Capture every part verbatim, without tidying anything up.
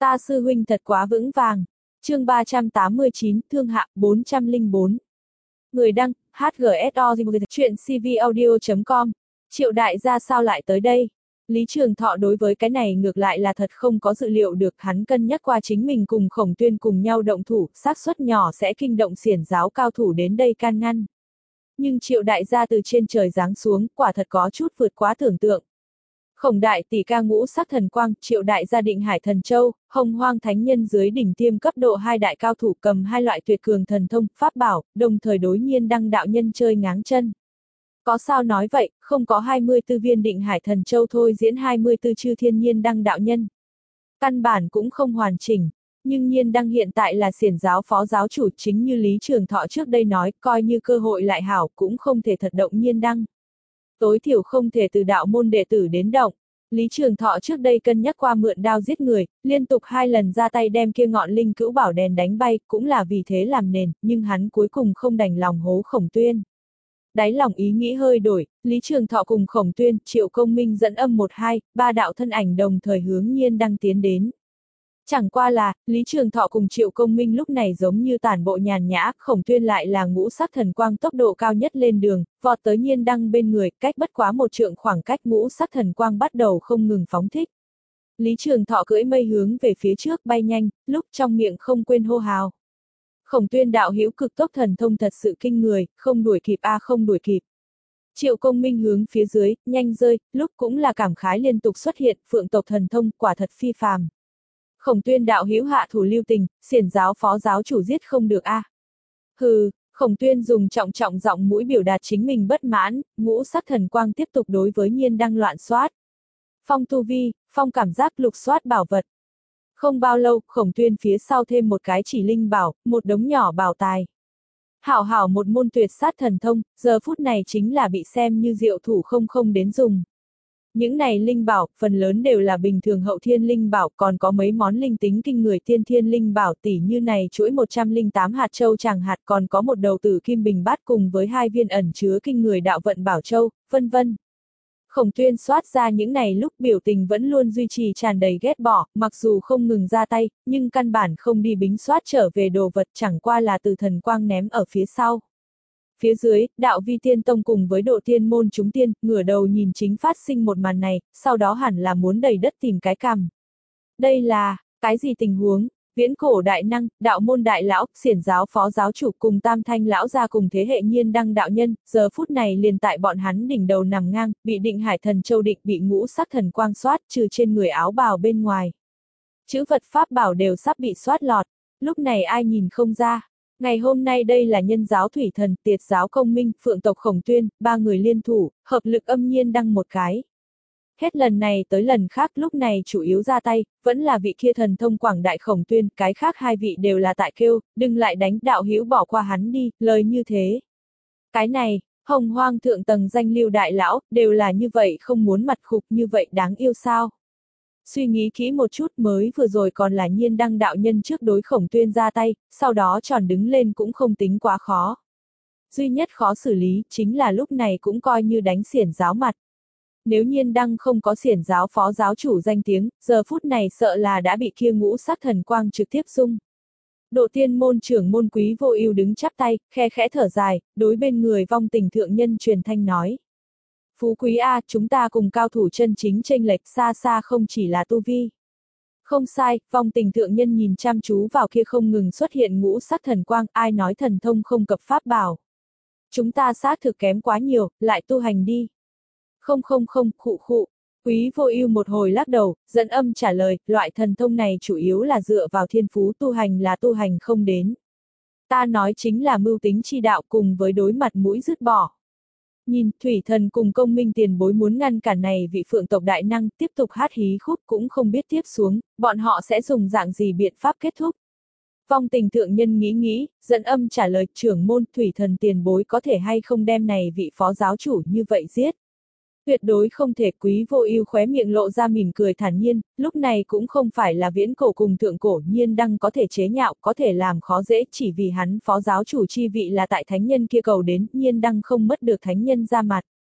Ta sư huynh thật quá vững vàng. Chương ba trăm tám mươi chín, Thương Hạ, bốn trăm lẻ bốn. Người đăng, hát giê ét o, chuyện cvaudio chấm com. Triệu đại gia sao lại tới đây? Lý Trường Thọ đối với cái này ngược lại là thật không có dự liệu được, hắn cân nhắc qua chính mình cùng Khổng Tuyên cùng nhau động thủ, xác suất nhỏ sẽ kinh động xiển giáo cao thủ đến đây can ngăn. Nhưng Triệu đại gia từ trên trời giáng xuống, quả thật có chút vượt quá tưởng tượng. Khổng đại tỷ ca ngũ sắc thần quang, Triệu đại gia định hải thần châu, hồng hoang thánh nhân dưới đỉnh tiêm cấp độ hai đại cao thủ cầm hai loại tuyệt cường thần thông, pháp bảo, đồng thời đối nhiên đăng đạo nhân chơi ngáng chân. Có sao nói vậy, không có hai mươi tư viên định hải thần châu thôi diễn hai mươi tư chư thiên nhiên đăng đạo nhân. Căn bản cũng không hoàn chỉnh, nhưng nhiên đăng hiện tại là xiển giáo phó giáo chủ, chính như Lý Trường Thọ trước đây nói, coi như cơ hội lại hảo cũng không thể thật động nhiên đăng. Tối thiểu không thể từ đạo môn đệ tử đến động. Lý Trường Thọ trước đây cân nhắc qua mượn đao giết người, liên tục hai lần ra tay đem kia ngọn linh cữu bảo đèn đánh bay, cũng là vì thế làm nền, nhưng hắn cuối cùng không đành lòng hố Khổng Tuyên. Đáy lòng ý nghĩ hơi đổi, Lý Trường Thọ cùng Khổng Tuyên, Triệu Công Minh dẫn âm một hai, ba đạo thân ảnh đồng thời hướng nhiên đăng tiến đến. Chẳng qua là, Lý Trường Thọ cùng Triệu Công Minh lúc này giống như tản bộ nhàn nhã, Khổng Tuyên lại là ngũ sắc thần quang tốc độ cao nhất lên đường, vọt tới nhiên đăng bên người, cách bất quá một trượng khoảng cách ngũ sắc thần quang bắt đầu không ngừng phóng thích. Lý Trường Thọ cưỡi mây hướng về phía trước bay nhanh, lúc trong miệng không quên hô hào. Khổng Tuyên đạo hữu cực tốc thần thông thật sự kinh người, không đuổi kịp a à không đuổi kịp. Triệu Công Minh hướng phía dưới, nhanh rơi, lúc cũng là cảm khái liên tục xuất hiện, phượng tộc thần thông, quả thật phi phàm. Khổng Tuyên đạo hữu hạ thủ lưu tình, xiển giáo phó giáo chủ giết không được a. À. Hừ, Khổng Tuyên dùng trọng trọng giọng mũi biểu đạt chính mình bất mãn, ngũ sắc thần quang tiếp tục đối với nhiên đăng loạn soát. Phong tu vi, phong cảm giác lục soát bảo vật. Không bao lâu, Khổng Tuyên phía sau thêm một cái chỉ linh bảo, một đống nhỏ bảo tài. Hảo hảo một môn tuyệt sát thần thông, giờ phút này chính là bị xem như diệu thủ không không đến dùng. Những này linh bảo, phần lớn đều là bình thường hậu thiên linh bảo, còn có mấy món linh tính kinh người tiên thiên linh bảo tỷ như này chuỗi một trăm lẻ tám hạt châu tràng hạt, còn có một đầu tử kim bình bát cùng với hai viên ẩn chứa kinh người đạo vận bảo châu, vân vân. Khổng Tuyên soát ra những này lúc biểu tình vẫn luôn duy trì tràn đầy ghét bỏ, mặc dù không ngừng ra tay, nhưng căn bản không đi bính soát trở về đồ vật, chẳng qua là từ thần quang ném ở phía sau. Phía dưới, đạo vi tiên tông cùng với độ tiên môn chúng tiên, ngửa đầu nhìn chính phát sinh một màn này, sau đó hẳn là muốn đầy đất tìm cái cằm. Đây là, cái gì tình huống? Viễn cổ đại năng, đạo môn đại lão, xiển giáo phó giáo chủ cùng tam thanh lão gia cùng thế hệ nhiên đăng đạo nhân, giờ phút này liền tại bọn hắn đỉnh đầu nằm ngang, bị định hải thần châu định bị ngũ sắc thần quang soát trừ trên người áo bào bên ngoài. Chữ vật pháp bảo đều sắp bị soát lọt, lúc này ai nhìn không ra. Ngày hôm nay đây là nhân giáo thủy thần, tiệt giáo công minh, phượng tộc Khổng Tuyên, ba người liên thủ, hợp lực âm nhiên đăng một cái. Hết lần này tới lần khác lúc này chủ yếu ra tay, vẫn là vị kia thần thông quảng đại Khổng Tuyên, cái khác hai vị đều là tại kêu, đừng lại đánh, đạo hữu bỏ qua hắn đi, lời như thế. Cái này, hồng hoang thượng tầng danh lưu đại lão, đều là như vậy không muốn mặt khục như vậy đáng yêu sao. Suy nghĩ kỹ một chút mới vừa rồi còn là nhiên đăng đạo nhân trước đối Khổng Tuyên ra tay, sau đó tròn đứng lên cũng không tính quá khó. Duy nhất khó xử lý, chính là lúc này cũng coi như đánh xiển giáo mặt. Nếu nhiên đăng không có xiển giáo phó giáo chủ danh tiếng, giờ phút này sợ là đã bị kia ngũ sắc thần quang trực tiếp dung. Độ tiên môn trưởng môn Quý Vô Ưu đứng chắp tay, khe khẽ thở dài, đối bên người vong tình thượng nhân truyền thanh nói. Phú Quý A, chúng ta cùng cao thủ chân chính chênh lệch xa xa không chỉ là tu vi. Không sai, vong tình thượng nhân nhìn chăm chú vào kia không ngừng xuất hiện ngũ sắc thần quang, ai nói thần thông không cập pháp bảo. Chúng ta xác thực kém quá nhiều, lại tu hành đi. Không không không, khụ khụ. Quý Vô Ưu một hồi lắc đầu, dẫn âm trả lời, loại thần thông này chủ yếu là dựa vào thiên phú, tu hành là tu hành không đến. Ta nói chính là mưu tính chi đạo cùng với đối mặt mũi dứt bỏ. Nhìn, thủy thần cùng công minh tiền bối muốn ngăn cản này vị phượng tộc đại năng tiếp tục hát hí khúc cũng không biết tiếp xuống, bọn họ sẽ dùng dạng gì biện pháp kết thúc. Vong tình thượng nhân nghĩ nghĩ, dẫn âm trả lời, trưởng môn thủy thần tiền bối có thể hay không đem này vị phó giáo chủ như vậy giết. Tuyệt đối không thể. Quý Vô Ưu khóe miệng lộ ra mỉm cười thản nhiên, lúc này cũng không phải là viễn cổ cùng thượng cổ nhiên đăng có thể chế nhạo, có thể làm khó dễ, chỉ vì hắn phó giáo chủ chi vị là tại thánh nhân kia cầu đến, nhiên đăng không mất được thánh nhân ra mặt.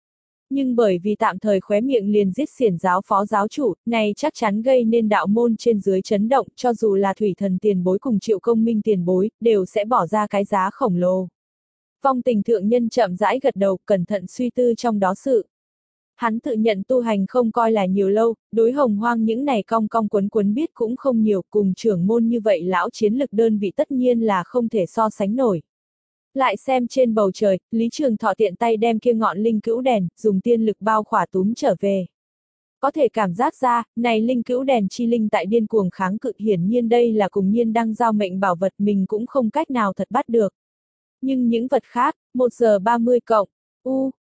Nhưng bởi vì tạm thời khóe miệng liền giết xiển giáo phó giáo chủ, này chắc chắn gây nên đạo môn trên dưới chấn động, cho dù là thủy thần tiền bối cùng Triệu Công Minh tiền bối, đều sẽ bỏ ra cái giá khổng lồ. Vong Tình thượng nhân chậm rãi gật đầu, cẩn thận suy tư trong đó sự. Hắn tự nhận tu hành không coi là nhiều lâu, đối Hồng Hoang những này cong cong quấn quấn biết cũng không nhiều, cùng trưởng môn như vậy lão chiến lực đơn vị tất nhiên là không thể so sánh nổi. Lại xem trên bầu trời, Lý Trường Thọ tiện tay đem kia ngọn linh cữu đèn, dùng tiên lực bao khỏa túm trở về. Có thể cảm giác ra, này linh cữu đèn chi linh tại điên cuồng kháng cự, hiển nhiên đây là cùng nhiên đăng giao mệnh bảo vật, mình cũng không cách nào thật bắt được. Nhưng những vật khác, một giờ ba mươi cộng, u,